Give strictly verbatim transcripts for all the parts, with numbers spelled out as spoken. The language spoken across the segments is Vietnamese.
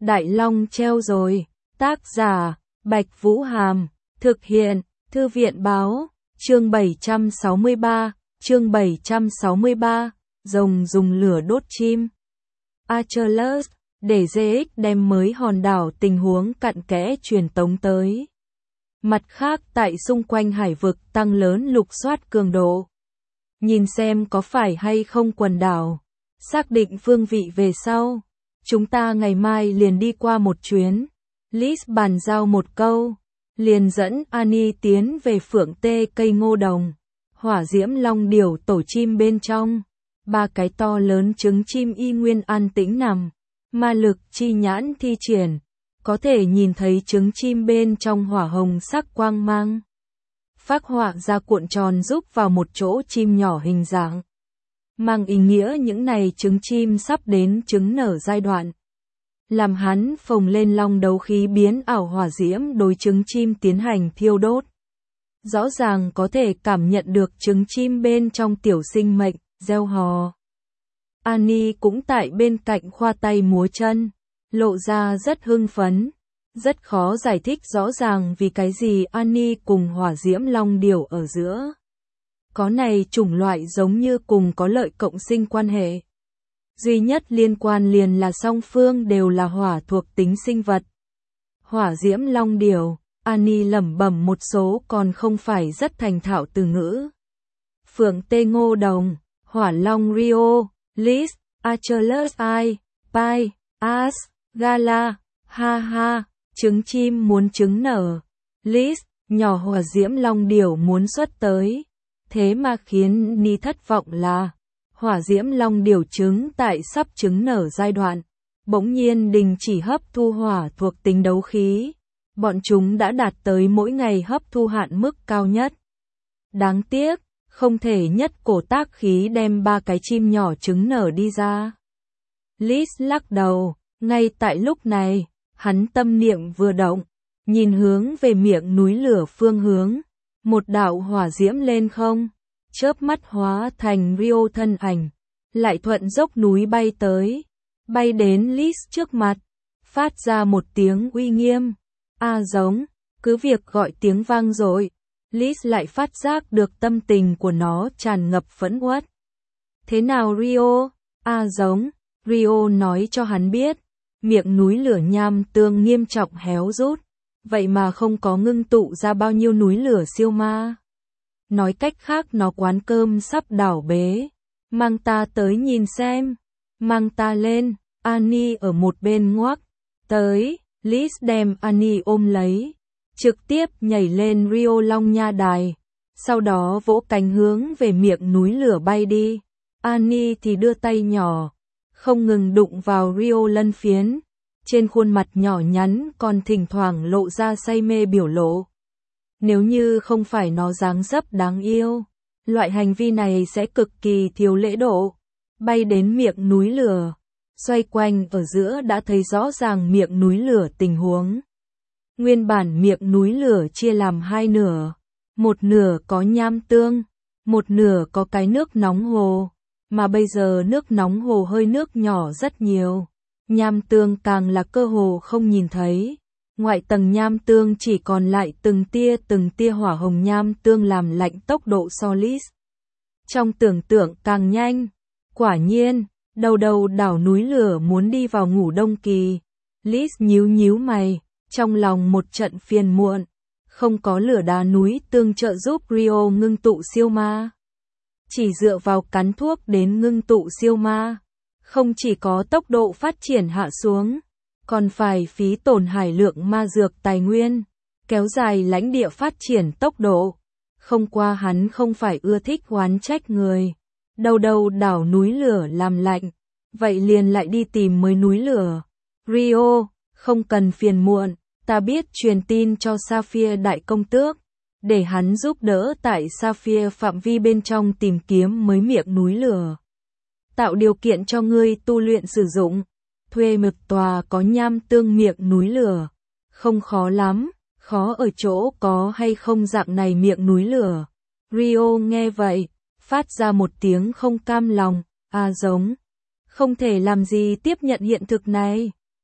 Đại Long treo rồi. Tác giả, Bạch Vũ Hàm. Thực hiện, Thư viện Báo. Chương bảy trăm sáu mươi ba. Chương bảy trăm sáu mươi ba. Rồng dùng lửa đốt chim. Achilles, để giê ích đem mới hòn đảo tình huống cặn kẽ truyền tống tới. Mặt khác tại xung quanh hải vực tăng lớn lục soát cường độ. Nhìn xem có phải hay không quần đảo. Xác định phương vị về sau. Chúng ta ngày mai liền đi qua một chuyến. Liz bàn giao một câu. Liền dẫn Annie tiến về phượng tê cây ngô đồng. Hỏa diễm long điểu tổ chim bên trong. Ba cái to lớn trứng chim y nguyên an tĩnh nằm. Ma lực chi nhãn thi triển. Có thể nhìn thấy trứng chim bên trong hỏa hồng sắc quang mang. Phác họa ra cuộn tròn giúp vào một chỗ chim nhỏ hình dạng. Mang ý nghĩa những này trứng chim sắp đến trứng nở giai đoạn. Làm hắn phồng lên long đấu khí biến ảo hỏa diễm đối trứng chim tiến hành thiêu đốt. Rõ ràng có thể cảm nhận được trứng chim bên trong tiểu sinh mệnh, reo hò. Annie cũng tại bên cạnh khoa tay múa chân, lộ ra rất hưng phấn. Rất khó giải thích rõ ràng vì cái gì Annie cùng hỏa diễm long điểu ở giữa. Có này chủng loại giống như cùng có lợi cộng sinh quan hệ. Duy nhất liên quan liền là song phương đều là hỏa thuộc tính sinh vật. Hỏa diễm long điểu, Annie lẩm bẩm một số còn không phải rất thành thạo từ ngữ. Phượng tê ngô đồng, hỏa long Rio, Liz, Achilles I, Pi, As, Gala, ha ha, trứng chim muốn trứng nở. Liz, nhỏ hỏa diễm long điểu muốn xuất tới. Thế mà khiến Ni thất vọng là, hỏa diễm long điểu trứng tại sắp trứng nở giai đoạn, bỗng nhiên đình chỉ hấp thu hỏa thuộc tính đấu khí. Bọn chúng đã đạt tới mỗi ngày hấp thu hạn mức cao nhất. Đáng tiếc, không thể nhất cổ tác khí đem ba cái chim nhỏ trứng nở đi ra. Liz lắc đầu, ngay tại lúc này, hắn tâm niệm vừa động, nhìn hướng về miệng núi lửa phương hướng. Một đạo hỏa diễm lên không, chớp mắt hóa thành Rio thân ảnh, lại thuận dốc núi bay tới, bay đến Liz trước mặt, phát ra một tiếng uy nghiêm. A giống, cứ việc gọi tiếng vang rồi, Liz lại phát giác được tâm tình của nó tràn ngập phẫn uất. Thế nào Rio? A giống, Rio nói cho hắn biết, miệng núi lửa nham tương nghiêm trọng héo rút. Vậy mà không có ngưng tụ ra bao nhiêu núi lửa siêu ma. Nói cách khác nó quán cơm sắp đảo bế. Mang ta tới nhìn xem. Mang ta lên. Annie ở một bên ngoắc. Tới, Liz đem Annie ôm lấy. Trực tiếp nhảy lên Rio Long Nha Đài. Sau đó vỗ cánh hướng về miệng núi lửa bay đi. Annie thì đưa tay nhỏ. Không ngừng đụng vào Rio lân phiến. Trên khuôn mặt nhỏ nhắn còn thỉnh thoảng lộ ra say mê biểu lộ. Nếu như không phải nó dáng dấp đáng yêu, loại hành vi này sẽ cực kỳ thiếu lễ độ. Bay đến miệng núi lửa, xoay quanh ở giữa đã thấy rõ ràng miệng núi lửa tình huống. Nguyên bản miệng núi lửa chia làm hai nửa, một nửa có nham tương, một nửa có cái nước nóng hồ, mà bây giờ nước nóng hồ hơi nước nhỏ rất nhiều. Nham tương càng là cơ hồ không nhìn thấy. Ngoại tầng nham tương chỉ còn lại từng tia từng tia hỏa hồng nham tương làm lạnh tốc độ so Liz. Trong tưởng tượng càng nhanh. Quả nhiên, đầu đầu đảo núi lửa muốn đi vào ngủ đông kỳ. Liz nhíu nhíu mày, trong lòng một trận phiền muộn. Không có lửa đá núi tương trợ giúp Rio ngưng tụ siêu ma. Chỉ dựa vào cắn thuốc đến ngưng tụ siêu ma. Không chỉ có tốc độ phát triển hạ xuống, còn phải phí tổn hải lượng ma dược tài nguyên, kéo dài lãnh địa phát triển tốc độ. Không qua hắn không phải ưa thích oán trách người. Đầu đầu đảo núi lửa làm lạnh, vậy liền lại đi tìm mới núi lửa. Rio, không cần phiền muộn, ta biết truyền tin cho Sapphire đại công tước, để hắn giúp đỡ tại Sapphire phạm vi bên trong tìm kiếm mới miệng núi lửa. Tạo điều kiện cho ngươi tu luyện sử dụng, thuê một tòa có nham tương miệng núi lửa. Không khó lắm, khó ở chỗ có hay không dạng này miệng núi lửa. Rio nghe vậy, phát ra một tiếng không cam lòng, à giống. Không thể làm gì tiếp nhận hiện thực này.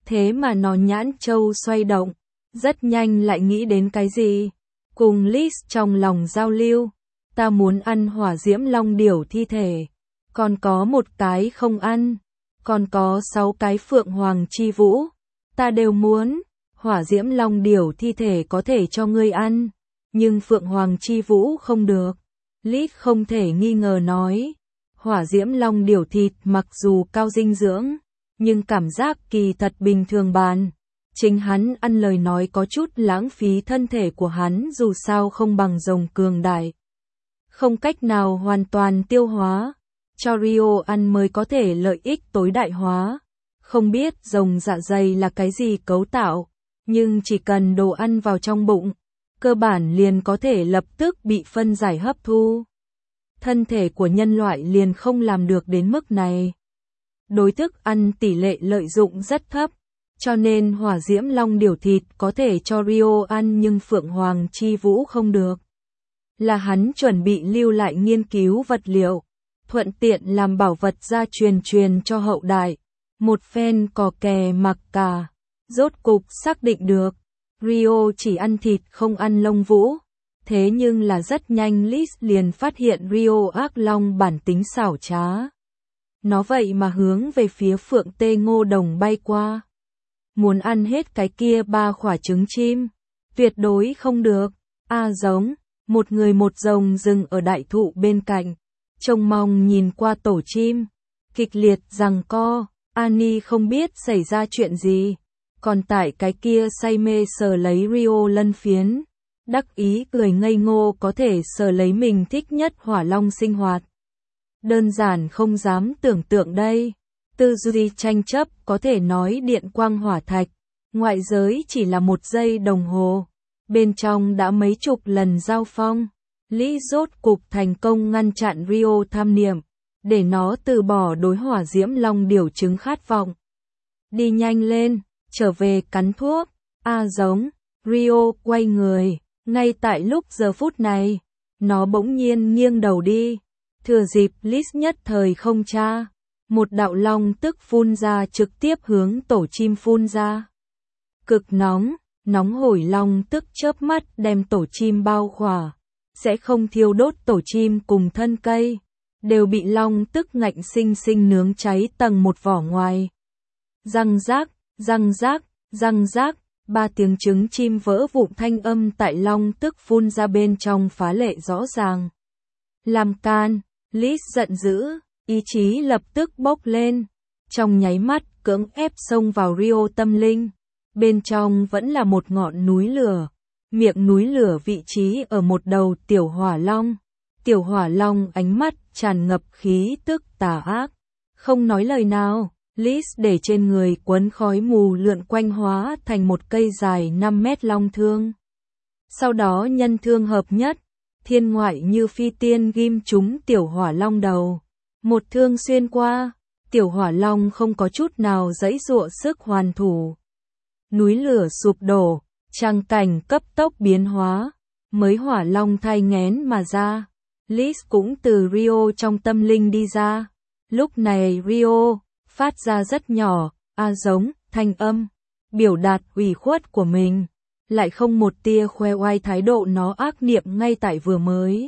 Thế mà nó nhãn châu xoay động, rất nhanh lại nghĩ đến cái gì. Cùng Liz trong lòng giao lưu, ta muốn ăn hỏa diễm long điểu thi thể, còn có một cái không ăn, còn có sáu cái phượng hoàng chi vũ, ta đều muốn. Hỏa diễm long điểu thi thể có thể cho ngươi ăn, nhưng phượng hoàng chi vũ không được. Liz không thể nghi ngờ nói, hỏa diễm long điểu thịt mặc dù cao dinh dưỡng, nhưng cảm giác kỳ thật bình thường bàn. Chính hắn ăn lời nói có chút lãng phí, thân thể của hắn dù sao không bằng rồng cường đại, không cách nào hoàn toàn tiêu hóa, cho Rio ăn mới có thể lợi ích tối đại hóa. Không biết rồng dạ dày là cái gì cấu tạo, nhưng chỉ cần đồ ăn vào trong bụng, cơ bản liền có thể lập tức bị phân giải hấp thu. Thân thể của nhân loại liền không làm được đến mức này. Đối thức ăn tỷ lệ lợi dụng rất thấp, cho nên hỏa diễm long điểu thịt có thể cho Rio ăn nhưng phượng hoàng chi vũ không được. Là hắn chuẩn bị lưu lại nghiên cứu vật liệu, thuận tiện làm bảo vật gia truyền truyền cho hậu đại. Một phen cò kè mặc cả, rốt cục xác định được, Rio chỉ ăn thịt không ăn lông vũ. Thế nhưng là rất nhanh Liz liền phát hiện Rio ác long bản tính xảo trá. Nó vậy mà hướng về phía phượng tê ngô đồng bay qua. Muốn ăn hết cái kia ba quả trứng chim. Tuyệt đối không được. A giống, một người một rồng dừng ở đại thụ bên cạnh. Trông mong nhìn qua tổ chim. Kịch liệt giằng co, Annie không biết xảy ra chuyện gì. Còn tại cái kia say mê sờ lấy Rio lân phiến. Đắc ý cười ngây ngô có thể sờ lấy mình thích nhất hỏa long sinh hoạt. Đơn giản không dám tưởng tượng đây. Tư duy tranh chấp có thể nói điện quang hỏa thạch. Ngoại giới chỉ là một giây đồng hồ. Bên trong đã mấy chục lần giao phong. Lý rốt cục thành công ngăn chặn Rio tham niệm. Để nó từ bỏ đối hỏa diễm long điểu trứng khát vọng. Đi nhanh lên, trở về cắn thuốc. A giống, Rio quay người. Ngay tại lúc giờ phút này, nó bỗng nhiên nghiêng đầu đi. Thừa dịp Liz nhất thời không tra, một đạo long tức phun ra trực tiếp hướng tổ chim phun ra. Cực nóng, nóng hổi long tức chớp mắt đem tổ chim bao khỏa, sẽ không thiêu đốt tổ chim cùng thân cây, đều bị long tức ngạnh sinh sinh nướng cháy tầng một vỏ ngoài. Răng rác, răng rác, răng rác. Ba tiếng trứng chim vỡ vụn thanh âm tại long tức phun ra bên trong phá lệ rõ ràng. Làm can, Liz giận dữ, ý chí lập tức bốc lên. Trong nháy mắt cưỡng ép xông vào Rio tâm linh. Bên trong vẫn là một ngọn núi lửa. Miệng núi lửa vị trí ở một đầu tiểu hỏa long. Tiểu hỏa long ánh mắt tràn ngập khí tức tà ác. Không nói lời nào. Liz để trên người quấn khói mù lượn quanh hóa thành một cây dài năm mét long thương. Sau đó nhân thương hợp nhất, thiên ngoại như phi tiên ghim trúng tiểu hỏa long đầu. Một thương xuyên qua, tiểu hỏa long không có chút nào giãy giụa sức hoàn thủ. Núi lửa sụp đổ, tràng cảnh cấp tốc biến hóa, mới hỏa long thai nghén mà ra. Liz cũng từ Rio trong tâm linh đi ra. Lúc này Rio phát ra rất nhỏ, a giống, thanh âm, biểu đạt ủy khuất của mình, lại không một tia khoe oai thái độ nó ác niệm ngay tại vừa mới.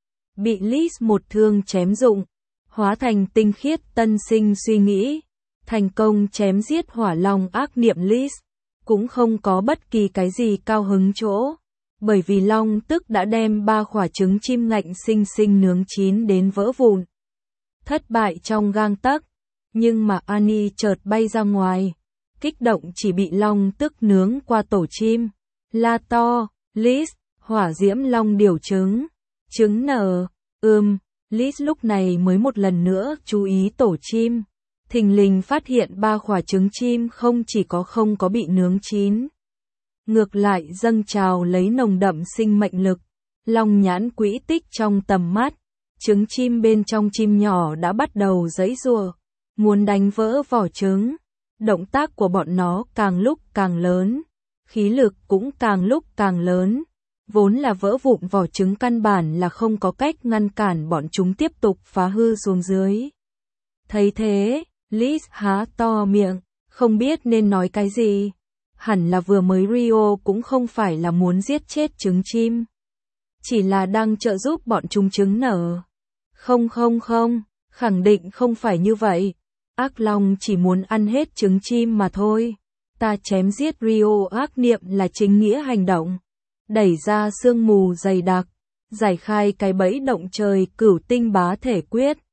Bị Liz một thương chém dụng, hóa thành tinh khiết tân sinh suy nghĩ, thành công chém giết hỏa long ác niệm Liz, cũng không có bất kỳ cái gì cao hứng chỗ, bởi vì long tức đã đem ba quả trứng chim ngạnh sinh sinh nướng chín đến vỡ vụn. Thất bại trong gang tấc. Nhưng mà Annie chợt bay ra ngoài, kích động chỉ bị long tức nướng qua tổ chim. La to, Liz, hỏa diễm long điểu trứng, trứng nở, ưm, Liz lúc này mới một lần nữa chú ý tổ chim. Thình lình phát hiện ba quả trứng chim không chỉ có không có bị nướng chín. Ngược lại dâng trào lấy nồng đậm sinh mệnh lực, long nhãn quỹ tích trong tầm mắt, trứng chim bên trong chim nhỏ đã bắt đầu giãy giụa. Muốn đánh vỡ vỏ trứng, động tác của bọn nó càng lúc càng lớn, khí lực cũng càng lúc càng lớn, vốn là vỡ vụn vỏ trứng căn bản là không có cách ngăn cản bọn chúng tiếp tục phá hư xuống dưới. Thấy thế, Liz há to miệng, không biết nên nói cái gì. Hẳn là vừa mới Rio cũng không phải là muốn giết chết trứng chim. Chỉ là đang trợ giúp bọn chúng trứng nở. Không không không, khẳng định không phải như vậy. Ác Long chỉ muốn ăn hết trứng chim mà thôi. Ta chém giết Rio ác niệm là chính nghĩa hành động. Đẩy ra sương mù dày đặc. Giải khai cái bẫy động trời cửu tinh bá thể quyết.